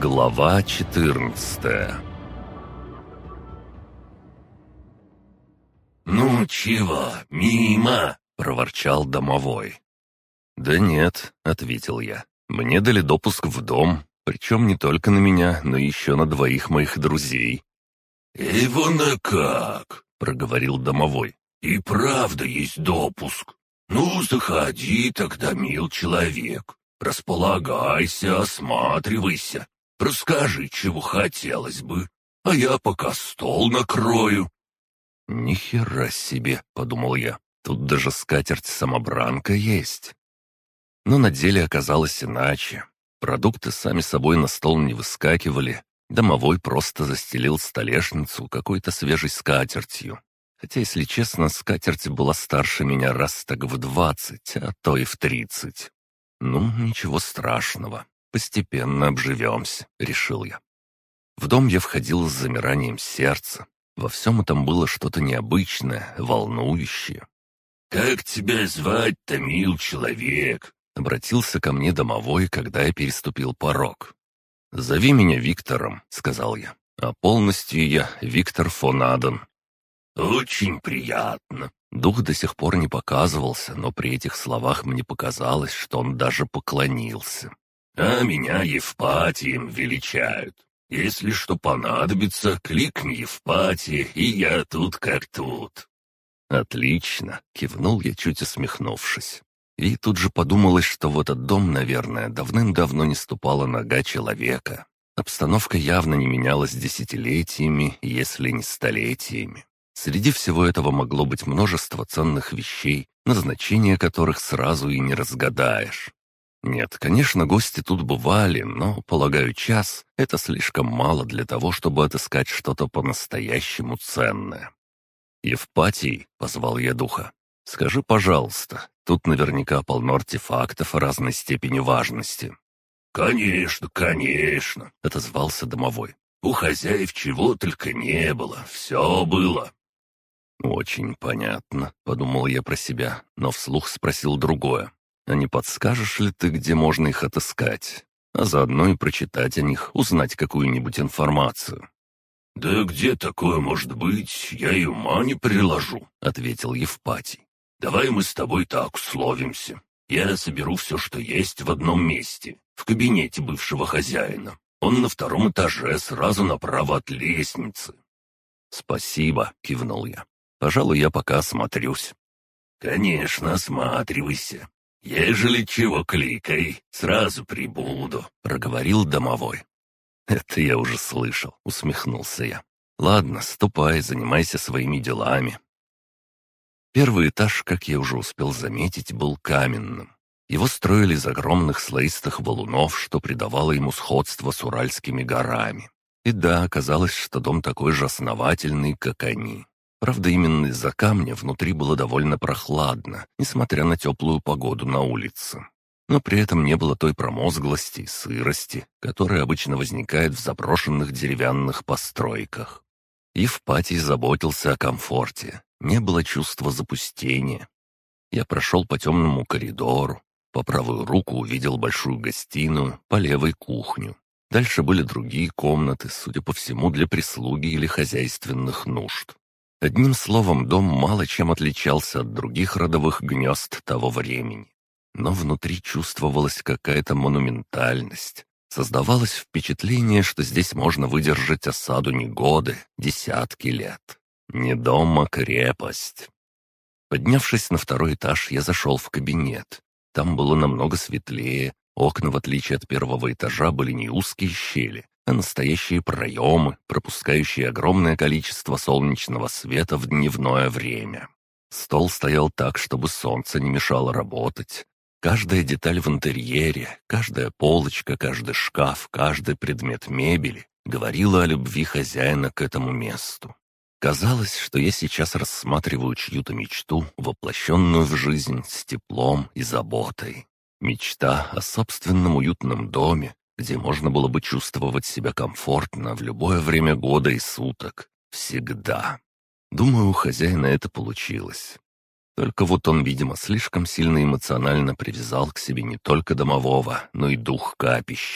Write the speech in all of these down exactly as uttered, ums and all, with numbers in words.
Глава четырнадцатая. «Ну чего, мимо?» — проворчал домовой. «Да нет», — ответил я. «Мне дали допуск в дом, причем не только на меня, но еще на двоих моих друзей». «И вон а как!» — проговорил домовой. «И правда есть допуск. Ну, заходи тогда, мил человек. Располагайся, осматривайся. Расскажи, чего хотелось бы, а я пока стол накрою». «Ни хера себе», — подумал я. «Тут даже скатерть-самобранка есть». Но на деле оказалось иначе. Продукты сами собой на стол не выскакивали. Домовой просто застелил столешницу какой-то свежей скатертью. Хотя, если честно, скатерть была старше меня раз так в двадцать, а то и в тридцать. «Ну, ничего страшного. Постепенно обживемся», — решил я. В дом я входил с замиранием сердца. Во всем этом было что-то необычное, волнующее. «Как тебя звать-то, мил человек?» — обратился ко мне домовой, когда я переступил порог. «Зови меня Виктором», — сказал я. «А полностью я Виктор фон Аден». «Очень приятно». Дух до сих пор не показывался, но при этих словах мне показалось, что он даже поклонился. «А меня Евпатием величают. Если что понадобится, кликни Евпатия, и я тут как тут». «Отлично», — кивнул я, чуть усмехнувшись. И тут же подумалось, что в этот дом, наверное, давным-давно не ступала нога человека. Обстановка явно не менялась десятилетиями, если не столетиями. Среди всего этого могло быть множество ценных вещей, назначение которых сразу и не разгадаешь. Нет, конечно, гости тут бывали, но, полагаю, час — это слишком мало для того, чтобы отыскать что-то по-настоящему ценное. «Евпатий», — позвал я духа, — «скажи, пожалуйста, тут наверняка полно артефактов разной степени важности». «Конечно, конечно», — отозвался домовой. «У хозяев чего только не было, все было». «Очень понятно», — подумал я про себя, но вслух спросил другое. «А не подскажешь ли ты, где можно их отыскать? А заодно и прочитать о них, узнать какую-нибудь информацию». «Да где такое может быть, я и ума не приложу», — ответил Евпатий. «Давай мы с тобой так условимся. Я соберу все, что есть в одном месте, в кабинете бывшего хозяина. Он на втором этаже, сразу направо от лестницы». «Спасибо», — кивнул я. «Пожалуй, я пока осмотрюсь». «Конечно, осматривайся. Ежели чего кликай, сразу прибуду», — проговорил домовой. «Это я уже слышал», — усмехнулся я. «Ладно, ступай, занимайся своими делами». Первый этаж, как я уже успел заметить, был каменным. Его строили из огромных слоистых валунов, что придавало ему сходство с Уральскими горами. И да, оказалось, что дом такой же основательный, как они. Правда, именно из-за камня внутри было довольно прохладно, несмотря на теплую погоду на улице. Но при этом не было той промозглости и сырости, которая обычно возникает в заброшенных деревянных постройках. Евпатий заботился о комфорте, не было чувства запустения. Я прошел по темному коридору, по правую руку увидел большую гостиную, по левой — кухню. Дальше были другие комнаты, судя по всему, для прислуги или хозяйственных нужд. Одним словом, дом мало чем отличался от других родовых гнезд того времени. Но внутри чувствовалась какая-то монументальность. Создавалось впечатление, что здесь можно выдержать осаду не годы, десятки лет. Не дом, а крепость. Поднявшись на второй этаж, я зашел в кабинет. Там было намного светлее. Окна, в отличие от первого этажа, были не узкие щели, а настоящие проемы, пропускающие огромное количество солнечного света в дневное время. Стол стоял так, чтобы солнце не мешало работать. Каждая деталь в интерьере, каждая полочка, каждый шкаф, каждый предмет мебели говорила о любви хозяина к этому месту. Казалось, что я сейчас рассматриваю чью-то мечту, воплощенную в жизнь с теплом и заботой. Мечта о собственном уютном доме, где можно было бы чувствовать себя комфортно в любое время года и суток. Всегда. Думаю, у хозяина это получилось. Только вот он, видимо, слишком сильно эмоционально привязал к себе не только домового, но и дух капища.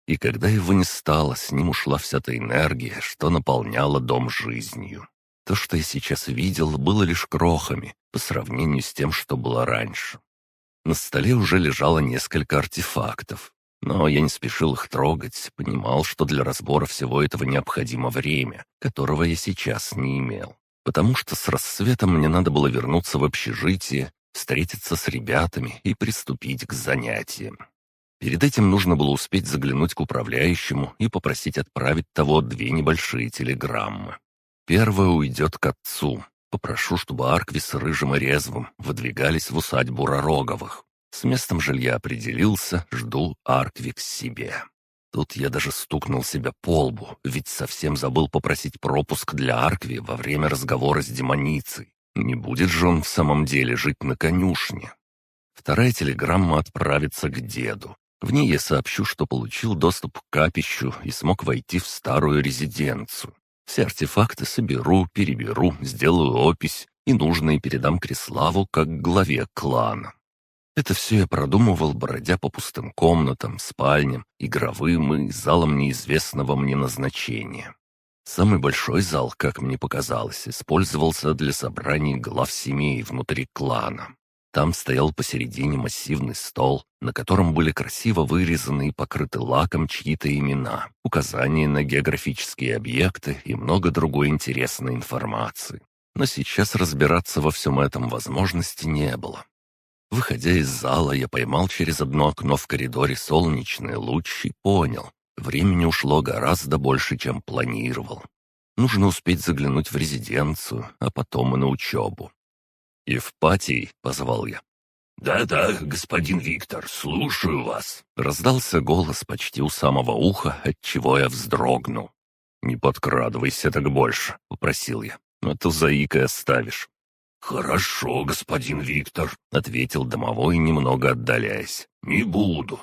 И когда его не стало, с ним ушла вся та энергия, что наполняла дом жизнью. То, что я сейчас видел, было лишь крохами по сравнению с тем, что было раньше. На столе уже лежало несколько артефактов, но я не спешил их трогать, понимал, что для разбора всего этого необходимо время, которого я сейчас не имел. Потому что с рассветом мне надо было вернуться в общежитие, встретиться с ребятами и приступить к занятиям. Перед этим нужно было успеть заглянуть к управляющему и попросить отправить того две небольшие телеграммы. Первая уйдет к отцу. Попрошу, чтобы Аркви с Рыжим и Резвым выдвигались в усадьбу Ророговых. С местом жилья определился, жду Аркви к себе. Тут я даже стукнул себя по лбу, ведь совсем забыл попросить пропуск для Аркви во время разговора с демоницей. Не будет же он в самом деле жить на конюшне. Вторая телеграмма отправится к деду. В ней я сообщу, что получил доступ к капищу и смог войти в старую резиденцию. Все артефакты соберу, переберу, сделаю опись и нужные передам Криславу как главе клана. Это все я продумывал, бродя по пустым комнатам, спальням, игровым и залам неизвестного мне назначения. Самый большой зал, как мне показалось, использовался для собраний глав семей внутри клана. Там стоял посередине массивный стол, на котором были красиво вырезаны и покрыты лаком чьи-то имена, указания на географические объекты и много другой интересной информации. Но сейчас разбираться во всем этом возможности не было. Выходя из зала, я поймал через одно окно в коридоре солнечный луч и понял, времени ушло гораздо больше, чем планировал. Нужно успеть заглянуть в резиденцию, а потом и на учебу. «Евпатий», — позвал я. «Да-да, господин Виктор, слушаю вас», — раздался голос почти у самого уха, отчего я вздрогнул. «Не подкрадывайся так больше», — попросил я, — «а то заикой оставишь». «Хорошо, господин Виктор», — ответил домовой, немного отдаляясь. «Не буду».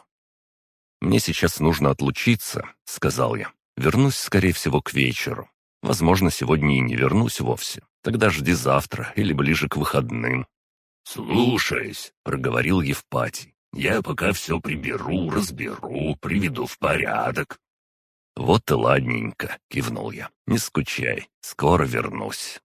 «Мне сейчас нужно отлучиться», — сказал я. «Вернусь, скорее всего, к вечеру. Возможно, сегодня и не вернусь вовсе. Тогда жди завтра или ближе к выходным». «Слушаюсь», — проговорил Евпатий. «Я пока все приберу, разберу, приведу в порядок». «Вот и ладненько», — кивнул я. «Не скучай, скоро вернусь».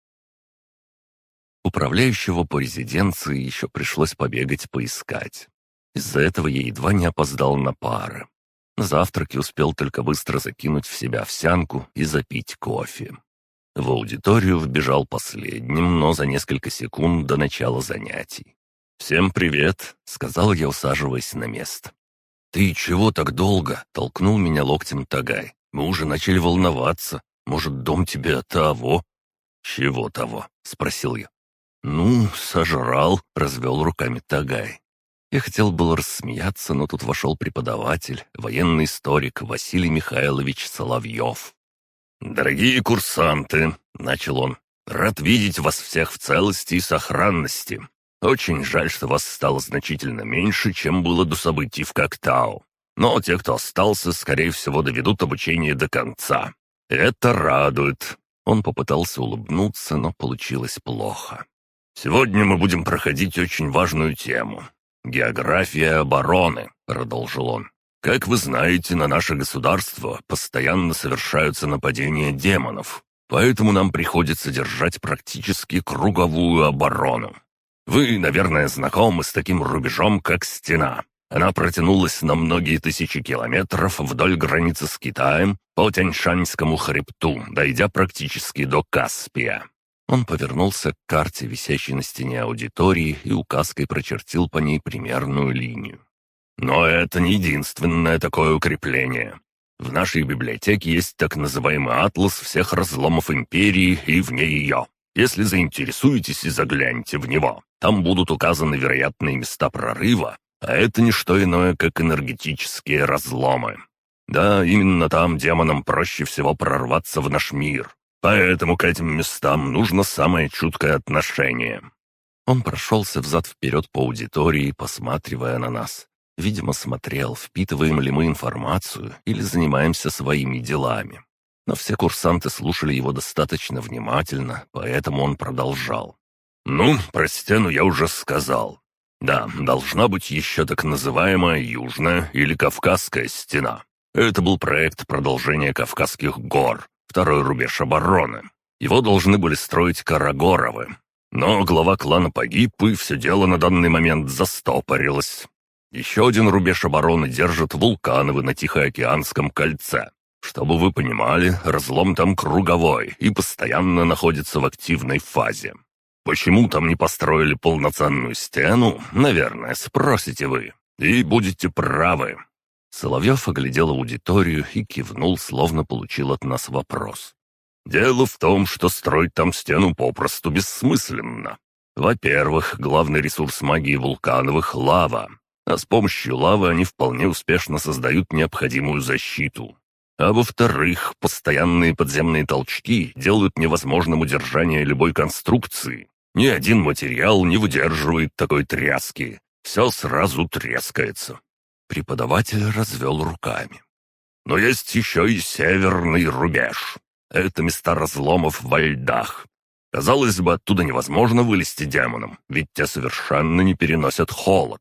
Управляющего по резиденции еще пришлось побегать поискать. Из-за этого я едва не опоздал на пары. На завтраке успел только быстро закинуть в себя овсянку и запить кофе. В аудиторию вбежал последним, но за несколько секунд до начала занятий. «Всем привет», — сказал я, усаживаясь на место. «Ты чего так долго?» — толкнул меня локтем Тагай. «Мы уже начали волноваться. Может, дом тебе того?» «Чего того?» — спросил я. «Ну, сожрал», — развел руками Тагай. Я хотел было рассмеяться, но тут вошел преподаватель, военный историк Василий Михайлович Соловьев. «Дорогие курсанты», — начал он, — «рад видеть вас всех в целости и сохранности. Очень жаль, что вас стало значительно меньше, чем было до событий в Коктау. Но те, кто остался, скорее всего, доведут обучение до конца. Это радует». Он попытался улыбнуться, но получилось плохо. «Сегодня мы будем проходить очень важную тему. «География обороны», — продолжил он. «Как вы знаете, на наше государство постоянно совершаются нападения демонов, поэтому нам приходится держать практически круговую оборону. Вы, наверное, знакомы с таким рубежом, как стена. Она протянулась на многие тысячи километров вдоль границы с Китаем по Тяньшаньскому хребту, дойдя практически до Каспия». Он повернулся к карте, висящей на стене аудитории, и указкой прочертил по ней примерную линию. «Но это не единственное такое укрепление. В нашей библиотеке есть так называемый атлас всех разломов империи и вне ее. Если заинтересуетесь и загляньте в него, там будут указаны вероятные места прорыва, а это не что иное, как энергетические разломы. Да, именно там демонам проще всего прорваться в наш мир. Поэтому к этим местам нужно самое чуткое отношение». Он прошелся взад-вперед по аудитории, посматривая на нас. Видимо, смотрел, впитываем ли мы информацию или занимаемся своими делами. Но все курсанты слушали его достаточно внимательно, поэтому он продолжал. «Ну, про стену я уже сказал. Да, должна быть еще так называемая Южная или Кавказская стена. Это был проект продолжения Кавказских гор, второй рубеж обороны. Его должны были строить Карагоровы. Но глава клана погиб, и все дело на данный момент застопорилось. Еще один рубеж обороны держат Вулкановы на Тихоокеанском кольце. Чтобы вы понимали, разлом там круговой и постоянно находится в активной фазе. Почему там не построили полноценную стену, наверное, спросите вы. И будете правы. Соловьев оглядел аудиторию и кивнул, словно получил от нас вопрос. Дело в том, что строить там стену попросту бессмысленно. Во-первых, главный ресурс магии Вулкановых — лава. А с помощью лавы они вполне успешно создают необходимую защиту. А во-вторых, постоянные подземные толчки делают невозможным удержание любой конструкции. Ни один материал не выдерживает такой тряски. Все сразу трескается. Преподаватель развел руками. Но есть еще и северный рубеж. Это места разломов во льдах. Казалось бы, оттуда невозможно вылезти демонам, ведь те совершенно не переносят холод.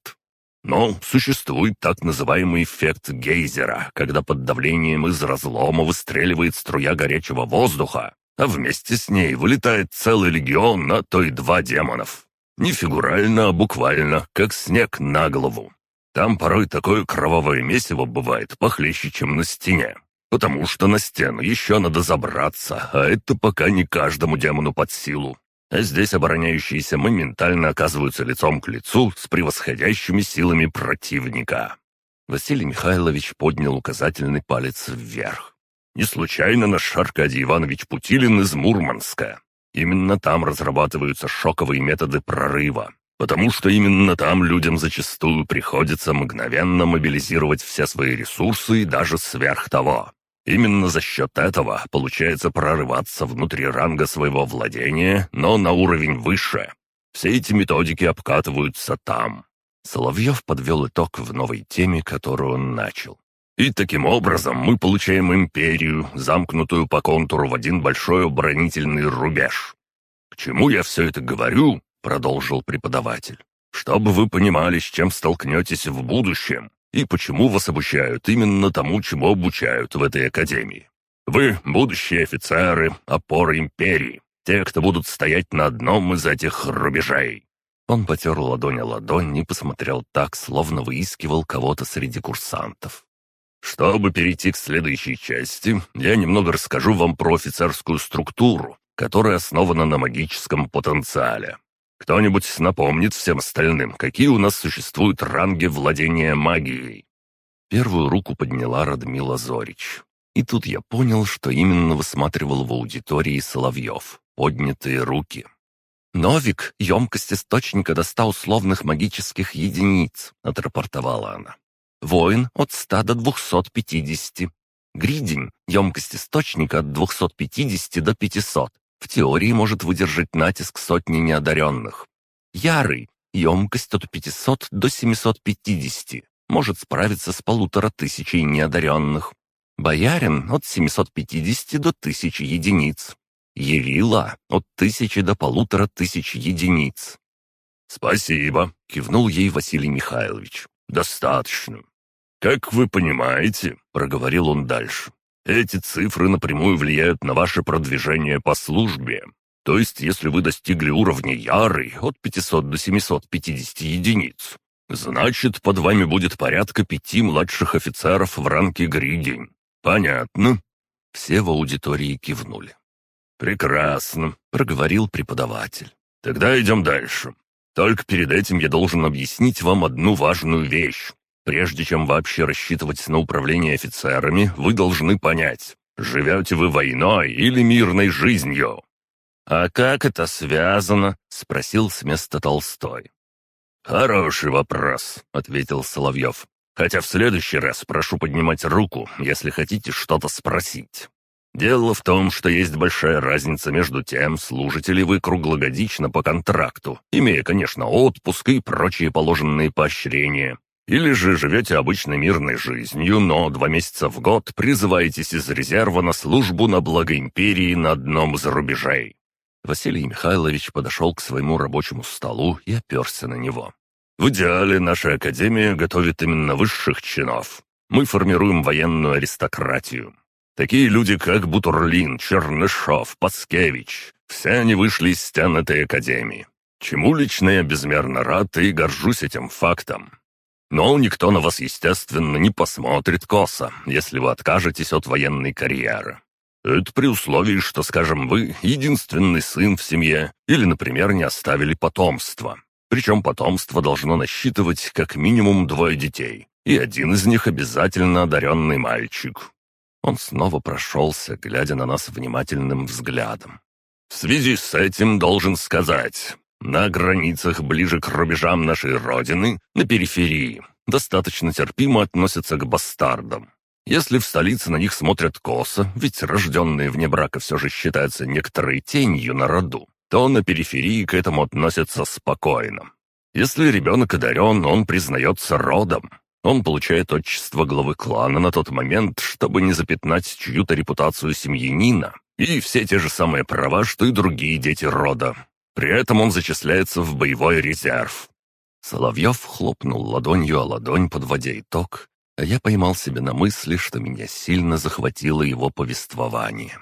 Но существует так называемый эффект гейзера, когда под давлением из разлома выстреливает струя горячего воздуха, а вместе с ней вылетает целый легион, а то и два демонов. Не фигурально, а буквально, как снег на голову. Там порой такое кровавое месиво бывает похлеще, чем на стене. Потому что на стену еще надо забраться, а это пока не каждому демону под силу. А здесь обороняющиеся моментально оказываются лицом к лицу с превосходящими силами противника. Василий Михайлович поднял указательный палец вверх. Не случайно наш Аркадий Иванович Путилин из Мурманска. Именно там разрабатываются шоковые методы прорыва. Потому что именно там людям зачастую приходится мгновенно мобилизировать все свои ресурсы и даже сверх того. Именно за счет этого получается прорываться внутри ранга своего владения, но на уровень выше. Все эти методики обкатываются там. Соловьев подвел итог в новой теме, которую он начал. И таким образом мы получаем империю, замкнутую по контуру в один большой оборонительный рубеж. К чему я все это говорю? Продолжил преподаватель. Чтобы вы понимали, с чем столкнетесь в будущем, и почему вас обучают именно тому, чему обучают в этой академии. Вы — будущие офицеры, опоры империи, те, кто будут стоять на одном из этих рубежей. Он потер ладонь о ладонь и посмотрел так, словно выискивал кого-то среди курсантов. Чтобы перейти к следующей части, я немного расскажу вам про офицерскую структуру, которая основана на магическом потенциале. Кто-нибудь напомнит всем остальным, какие у нас существуют ранги владения магией?» Первую руку подняла Радмила Зорич. И тут я понял, что именно высматривал в аудитории Соловьев. Поднятые руки. «Новик, емкость источника до ста условных магических единиц», — отрапортовала она. «Воин от ста до двухсот пятидесяти. Гридень, емкость источника от двухсот пятидесяти до пятисот. В теории может выдержать натиск сотни неодаренных. Ярый, емкость от пятисот до семисот пятидесяти, может справиться с полутора тысячей неодаренных. Боярин от семисот пятидесяти до тысячи единиц. Ярила от тысячи до полутора тысяч единиц. «Спасибо», — кивнул ей Василий Михайлович. «Достаточно. Как вы понимаете», — проговорил он дальше, «эти цифры напрямую влияют на ваше продвижение по службе. То есть, если вы достигли уровня Ярый от пятисот до семисот пятидесяти единиц, значит, под вами будет порядка пяти младших офицеров в ранге Гридень. Понятно?» Все в аудитории кивнули. «Прекрасно», — проговорил преподаватель. «Тогда идем дальше. Только перед этим я должен объяснить вам одну важную вещь. Прежде чем вообще рассчитывать на управление офицерами, вы должны понять, живете вы войной или мирной жизнью». «А как это связано?» — спросил с места Толстой. «Хороший вопрос», — ответил Соловьев. «Хотя в следующий раз прошу поднимать руку, если хотите что-то спросить. Дело в том, что есть большая разница между тем, служите ли вы круглогодично по контракту, имея, конечно, отпуск и прочие положенные поощрения, или же живете обычной мирной жизнью, но два месяца в год призываетесь из резерва на службу на благо империи на одном из рубежей». Василий Михайлович подошел к своему рабочему столу и оперся на него. «В идеале наша академия готовит именно высших чинов. Мы формируем военную аристократию. Такие люди, как Бутурлин, Чернышов, Паскевич, все они вышли из стен этой академии. Чему лично я безмерно рад и горжусь этим фактом. Но никто на вас, естественно, не посмотрит косо, если вы откажетесь от военной карьеры. Это при условии, что, скажем, вы единственный сын в семье или, например, не оставили потомства. Причем потомство должно насчитывать как минимум двое детей, и один из них обязательно одаренный мальчик. Он снова прошелся, глядя на нас внимательным взглядом. В связи с этим должен сказать, на границах ближе к рубежам нашей родины, на периферии, достаточно терпимо относятся к бастардам. Если в столице на них смотрят косо, ведь рожденные вне брака все же считаются некоторой тенью на роду, то на периферии к этому относятся спокойно. Если ребенок одарен, он признается родом. Он получает отчество главы клана на тот момент, чтобы не запятнать чью-то репутацию семьянина, и все те же самые права, что и другие дети рода. При этом он зачисляется в боевой резерв. Соловьев хлопнул ладонью о ладонь, подводя итог, а я поймал себя на мысли, что меня сильно захватило его повествование.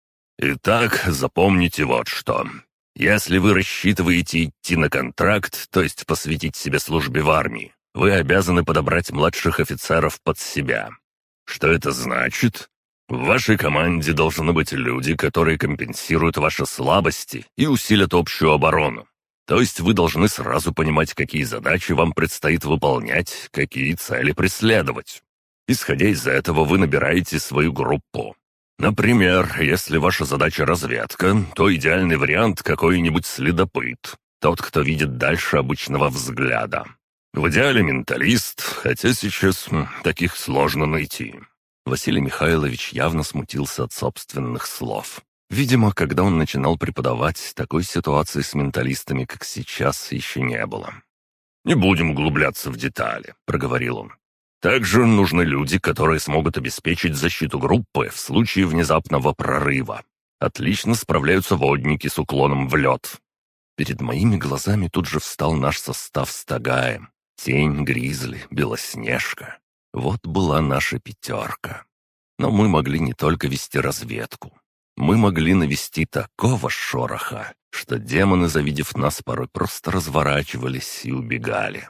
«Итак, запомните вот что. Если вы рассчитываете идти на контракт, то есть посвятить себе службе в армии, вы обязаны подобрать младших офицеров под себя. Что это значит? В вашей команде должны быть люди, которые компенсируют ваши слабости и усилят общую оборону. То есть вы должны сразу понимать, какие задачи вам предстоит выполнять, какие цели преследовать. Исходя из этого, вы набираете свою группу. Например, если ваша задача разведка, то идеальный вариант какой-нибудь следопыт, тот, кто видит дальше обычного взгляда. В идеале менталист, хотя сейчас м, таких сложно найти». Василий Михайлович явно смутился от собственных слов. Видимо, когда он начинал преподавать, такой ситуации с менталистами, как сейчас, еще не было. «Не будем углубляться в детали», — проговорил он. «Также нужны люди, которые смогут обеспечить защиту группы в случае внезапного прорыва. Отлично справляются водники с уклоном в лед». Перед моими глазами тут же встал наш состав с Тагаем. Тень, Гризли, Белоснежка. Вот была наша пятерка. Но мы могли не только вести разведку. Мы могли навести такого шороха, что демоны, завидев нас, порой просто разворачивались и убегали.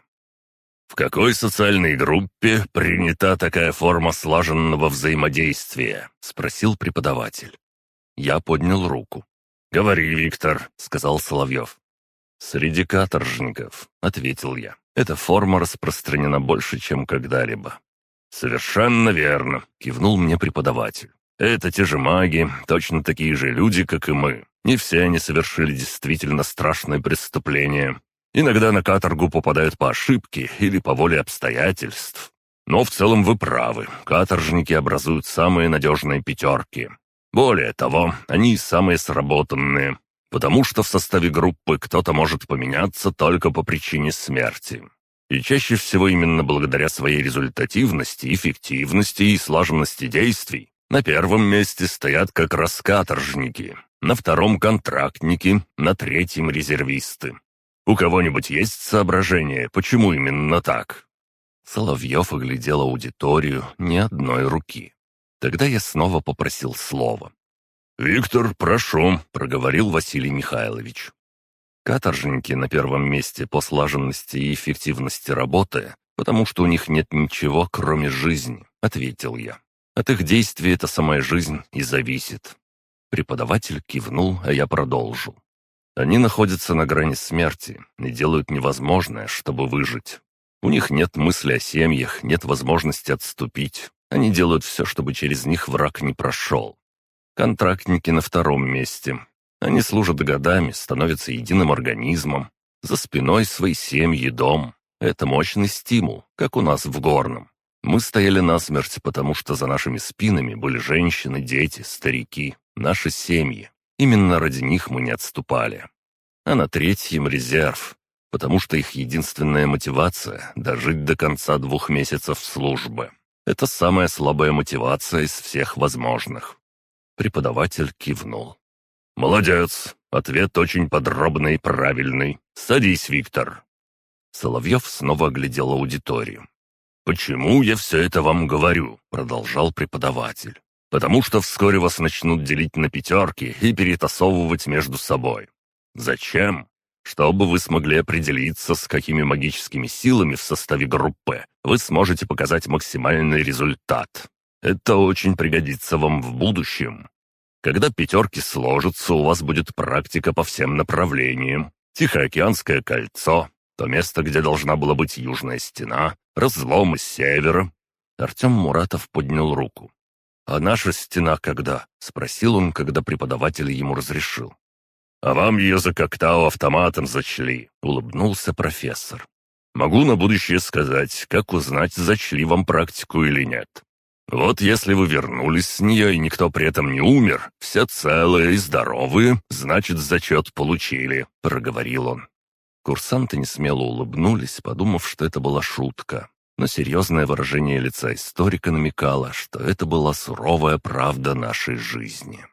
«В какой социальной группе принята такая форма слаженного взаимодействия?» — спросил преподаватель. Я поднял руку. «Говори, Виктор», — сказал Соловьев. «Среди каторжников», — ответил я. «Эта форма распространена больше, чем когда-либо». «Совершенно верно», — кивнул мне преподаватель. «Это те же маги, точно такие же люди, как и мы. Не все они совершили действительно страшное преступление. Иногда на каторгу попадают по ошибке или по воле обстоятельств. Но в целом вы правы, каторжники образуют самые надежные пятерки. Более того, они и самые сработанные, потому что в составе группы кто-то может поменяться только по причине смерти. И чаще всего именно благодаря своей результативности, эффективности и слаженности действий на первом месте стоят как раз каторжники, на втором — контрактники, на третьем — резервисты. У кого-нибудь есть соображение, почему именно так?» Соловьев оглядел аудиторию ни одной руки. Тогда я снова попросил слова. «Виктор, прошу», — проговорил Василий Михайлович. «Каторжники на первом месте по слаженности и эффективности работы, потому что у них нет ничего, кроме жизни», — ответил я. «От их действий эта самая жизнь и зависит». Преподаватель кивнул, а я продолжил. «Они находятся на грани смерти и делают невозможное, чтобы выжить. У них нет мысли о семьях, нет возможности отступить. Они делают все, чтобы через них враг не прошел. Контрактники на втором месте. Они служат годами, становятся единым организмом. За спиной свои семьи, дом. Это мощный стимул, как у нас в Горном. Мы стояли насмерть, потому что за нашими спинами были женщины, дети, старики, наши семьи. Именно ради них мы не отступали. А на третьем — резерв, потому что их единственная мотивация — дожить до конца двух месяцев службы. Это самая слабая мотивация из всех возможных». Преподаватель кивнул. «Молодец, ответ очень подробный и правильный. Садись, Виктор». Соловьев снова оглядел аудиторию. «Почему я все это вам говорю?» — продолжал преподаватель. «Потому что вскоре вас начнут делить на пятерки и перетасовывать между собой. Зачем? Чтобы вы смогли определиться, с какими магическими силами в составе группы вы сможете показать максимальный результат. Это очень пригодится вам в будущем. Когда пятерки сложатся, у вас будет практика по всем направлениям. Тихоокеанское кольцо, то место, где должна была быть южная стена, разлом из севера». Артем Муратов поднял руку. «А наша стена когда?» — спросил он, когда преподаватель ему разрешил. «А вам ее за Коктау автоматом зачли», — улыбнулся профессор. «Могу на будущее сказать, как узнать, зачли вам практику или нет. Вот если вы вернулись с нее, и никто при этом не умер, все целые и здоровые, значит, зачет получили», — проговорил он. Курсанты несмело улыбнулись, подумав, что это была шутка. Но серьезное выражение лица историка намекало, что это была суровая правда нашей жизни.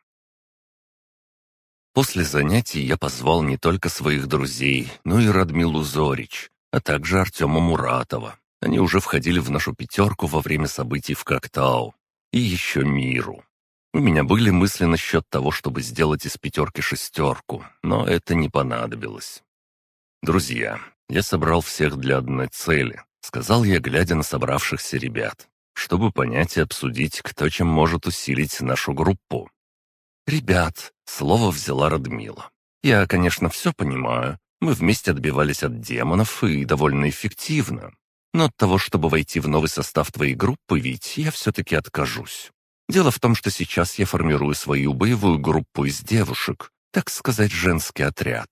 После занятий я позвал не только своих друзей, но и Радмилу Зорич, а также Артема Муратова. Они уже входили в нашу пятерку во время событий в Коктау. И еще Миру. У меня были мысли насчет того, чтобы сделать из пятерки шестерку, но это не понадобилось. «Друзья, я собрал всех для одной цели», — сказал я, глядя на собравшихся ребят, чтобы понять и обсудить, кто чем может усилить нашу группу. «Ребят», — слово взяла Радмила. «Я, конечно, все понимаю. Мы вместе отбивались от демонов и довольно эффективно. Но от того, чтобы войти в новый состав твоей группы, ведь я все-таки откажусь. Дело в том, что сейчас я формирую свою боевую группу из девушек, так сказать, женский отряд».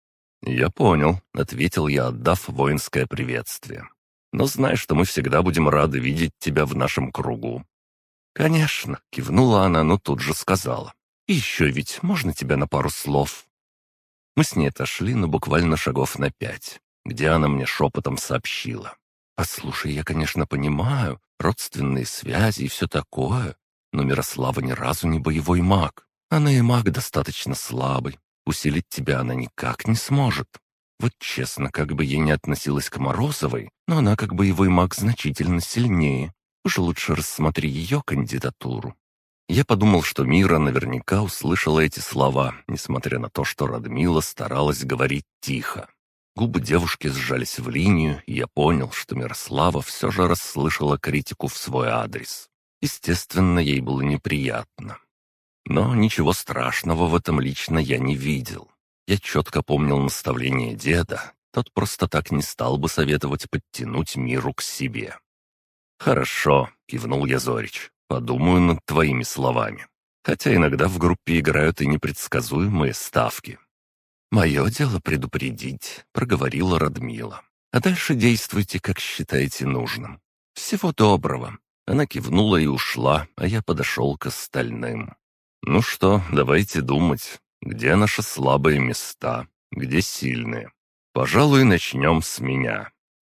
«Я понял», — ответил я, отдав воинское приветствие. «Но знай, что мы всегда будем рады видеть тебя в нашем кругу». «Конечно», — кивнула она, но тут же сказала. «И еще ведь можно тебя на пару слов?» Мы с ней отошли, но буквально шагов на пять, где она мне шепотом сообщила. «Послушай, я, конечно, понимаю, родственные связи и все такое, но Мирослава ни разу не боевой маг. Она и маг достаточно слабый. Усилить тебя она никак не сможет. Вот честно, как бы я ни относилась к Морозовой, но она как боевой маг значительно сильнее. Уж лучше рассмотри ее кандидатуру». Я подумал, что Мира наверняка услышала эти слова, несмотря на то, что Радмила старалась говорить тихо. Губы девушки сжались в линию, и я понял, что Мирослава все же расслышала критику в свой адрес. Естественно, ей было неприятно. Но ничего страшного в этом лично я не видел. Я четко помнил наставление деда, тот просто так не стал бы советовать подтянуть Миру к себе. «Хорошо», — кивнул я Зорич. «Подумаю над твоими словами. Хотя иногда в группе играют и непредсказуемые ставки». «Мое дело предупредить», — проговорила Радмила. «А дальше действуйте, как считаете нужным. Всего доброго». Она кивнула и ушла, а я подошел к остальным. «Ну что, давайте думать, где наши слабые места, где сильные. Пожалуй, начнем с меня».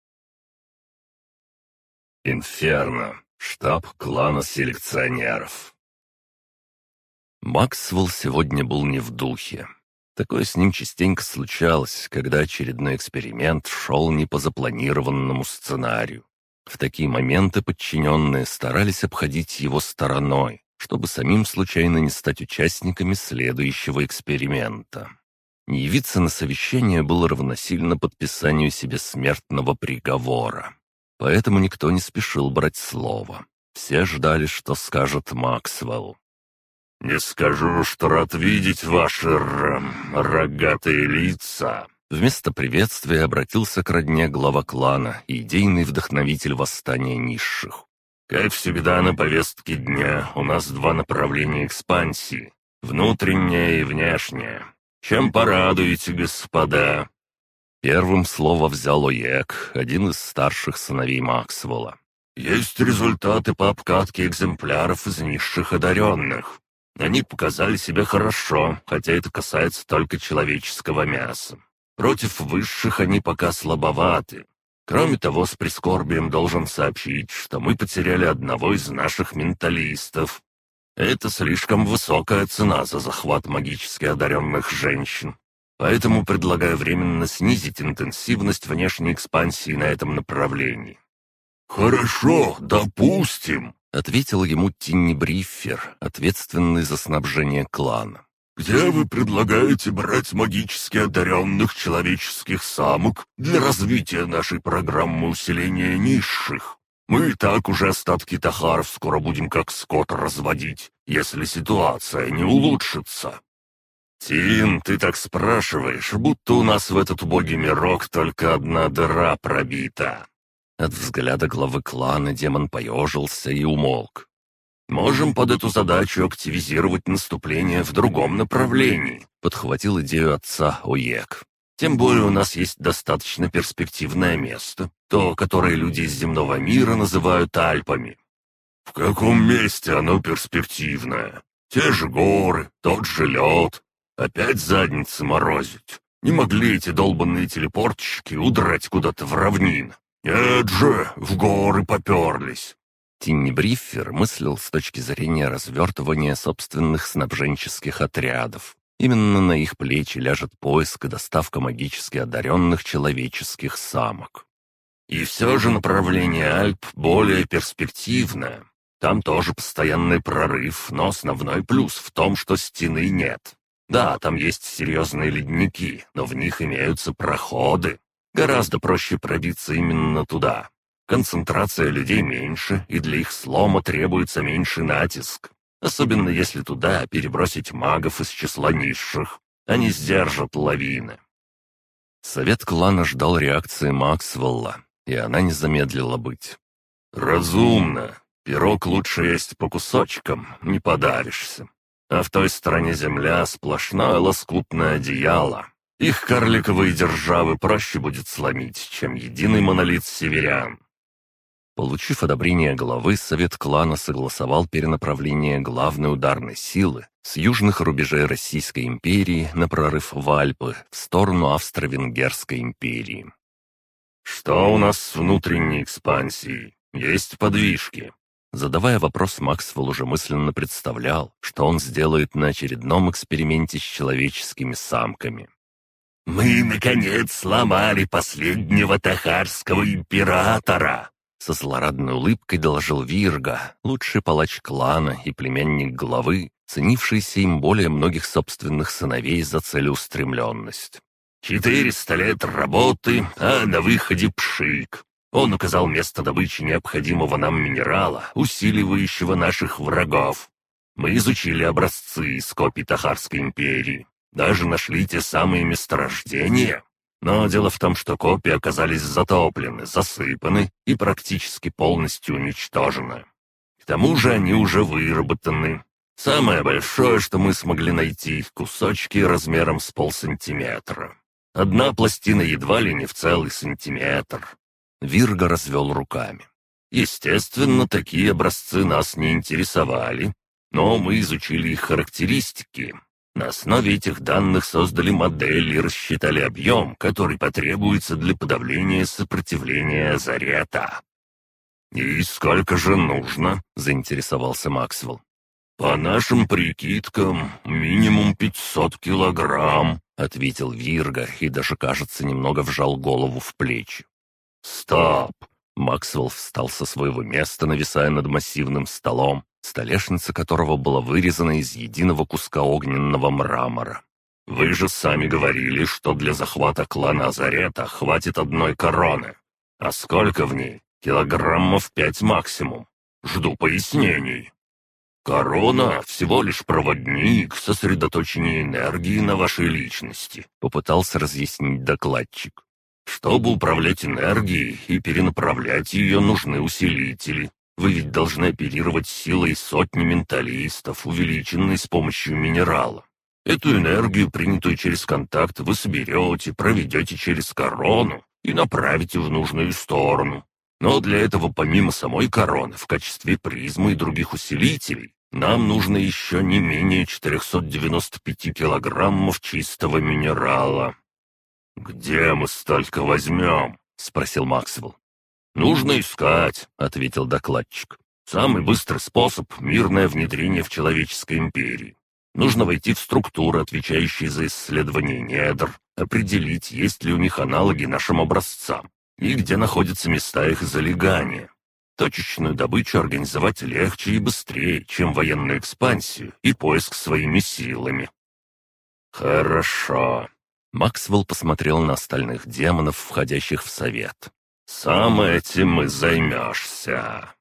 Инферно. Штаб клана селекционеров. Максвелл сегодня был не в духе. Такое с ним частенько случалось, когда очередной эксперимент шел не по запланированному сценарию. В такие моменты подчиненные старались обходить его стороной, чтобы самим случайно не стать участниками следующего эксперимента. Не явиться на совещание было равносильно подписанию себе смертного приговора. Поэтому никто не спешил брать слово. Все ждали, что скажет Максвелл. «Не скажу, что рад видеть ваши р... рогатые лица». Вместо приветствия обратился к родне глава клана и идейный вдохновитель восстания низших. «Как всегда на повестке дня у нас два направления экспансии — внутреннее и внешнее. Чем порадуете, господа?» Первым слово взял Оек, один из старших сыновей Максвелла. «Есть результаты по обкатке экземпляров из низших одаренных. Они показали себя хорошо, хотя это касается только человеческого мяса. Против высших они пока слабоваты. Кроме того, с прискорбием должен сообщить, что мы потеряли одного из наших менталистов. Это слишком высокая цена за захват магически одаренных женщин. Поэтому предлагаю временно снизить интенсивность внешней экспансии на этом направлении». «Хорошо, допустим», — ответил ему Тинни Бриффер, ответственный за снабжение клана. «Где вы предлагаете брать магически одаренных человеческих самок для развития нашей программы усиления низших? Мы и так уже остатки тахаров скоро будем как скот разводить, если ситуация не улучшится». «Тин, ты так спрашиваешь, будто у нас в этот убогий мирок только одна дыра пробита». От взгляда главы клана демон поежился и умолк. «Можем под эту задачу активизировать наступление в другом направлении», — подхватил идею отца Оек. «Тем более у нас есть достаточно перспективное место, то, которое люди из земного мира называют Альпами». «В каком месте оно перспективное? Те же горы, тот же лед. Опять задницы морозить. Не могли эти долбанные телепортщики удрать куда-то в равнин. Нет же, в горы поперлись». Тинни Бриффер мыслил с точки зрения развертывания собственных снабженческих отрядов. Именно на их плечи ляжет поиск и доставка магически одаренных человеческих самок. «И все же направление Альп более перспективное. Там тоже постоянный прорыв, но основной плюс в том, что стены нет. Да, там есть серьезные ледники, но в них имеются проходы. Гораздо проще пробиться именно туда. Концентрация людей меньше, и для их слома требуется меньший натиск. Особенно если туда перебросить магов из числа низших. Они сдержат лавины». Совет клана ждал реакции Максвелла, и она не замедлила быть. «Разумно. Пирог лучше есть по кусочкам, не подавишься. А в той стороне земля сплошное лоскутное одеяло. Их карликовые державы проще будет сломить, чем единый монолит северян». Получив одобрение главы, совет клана согласовал перенаправление главной ударной силы с южных рубежей Российской империи на прорыв в Альпы в сторону Австро-Венгерской империи. «Что у нас с внутренней экспансией? Есть подвижки?» Задавая вопрос, Максвелл уже мысленно представлял, что он сделает на очередном эксперименте с человеческими самками. «Мы, наконец, сломали последнего тахарского императора!» Со злорадной улыбкой доложил Вирга, лучший палач клана и племянник главы, ценившийся им более многих собственных сыновей за целеустремленность. «Четыреста лет работы, а на выходе пшик. Он указал место добычи необходимого нам минерала, усиливающего наших врагов. Мы изучили образцы из копий Тахарской империи, даже нашли те самые месторождения. Но дело в том, что копии оказались затоплены, засыпаны и практически полностью уничтожены. К тому же они уже выработаны. Самое большое, что мы смогли найти, кусочки размером с полсантиметра. Одна пластина едва ли не в целый сантиметр». Вирга развел руками. «Естественно, такие образцы нас не интересовали, но мы изучили их характеристики. На основе этих данных создали модель и рассчитали объем, который потребуется для подавления сопротивления Зарета». «И сколько же нужно?» — заинтересовался Максвелл. «По нашим прикидкам, минимум пятьсот килограмм», — ответил Вирга и даже, кажется, немного вжал голову в плечи. «Стоп!» — Максвелл встал со своего места, нависая над массивным столом, столешница которого была вырезана из единого куска огненного мрамора. «Вы же сами говорили, что для захвата клана Зарета хватит одной короны. А сколько в ней? Килограммов пять максимум. Жду пояснений». «Корона — всего лишь проводник, сосредоточения энергии на вашей личности», — попытался разъяснить докладчик. «Чтобы управлять энергией и перенаправлять ее, нужны усилители. Вы ведь должны оперировать силой сотни менталистов, увеличенной с помощью минерала. Эту энергию, принятую через контакт, вы соберете, проведете через корону и направите в нужную сторону. Но для этого помимо самой короны, в качестве призмы и других усилителей, нам нужно еще не менее четырехсот девяноста пяти килограммов чистого минерала». «Где мы столько возьмем?» — спросил Максвелл. «Нужно искать», — ответил докладчик. «Самый быстрый способ — мирное внедрение в человеческой империи. Нужно войти в структуры, отвечающие за исследование недр, определить, есть ли у них аналоги нашим образцам, и где находятся места их залегания. Точечную добычу организовать легче и быстрее, чем военную экспансию и поиск своими силами». «Хорошо». Максвелл посмотрел на остальных демонов, входящих в совет. «Сам этим и займешься».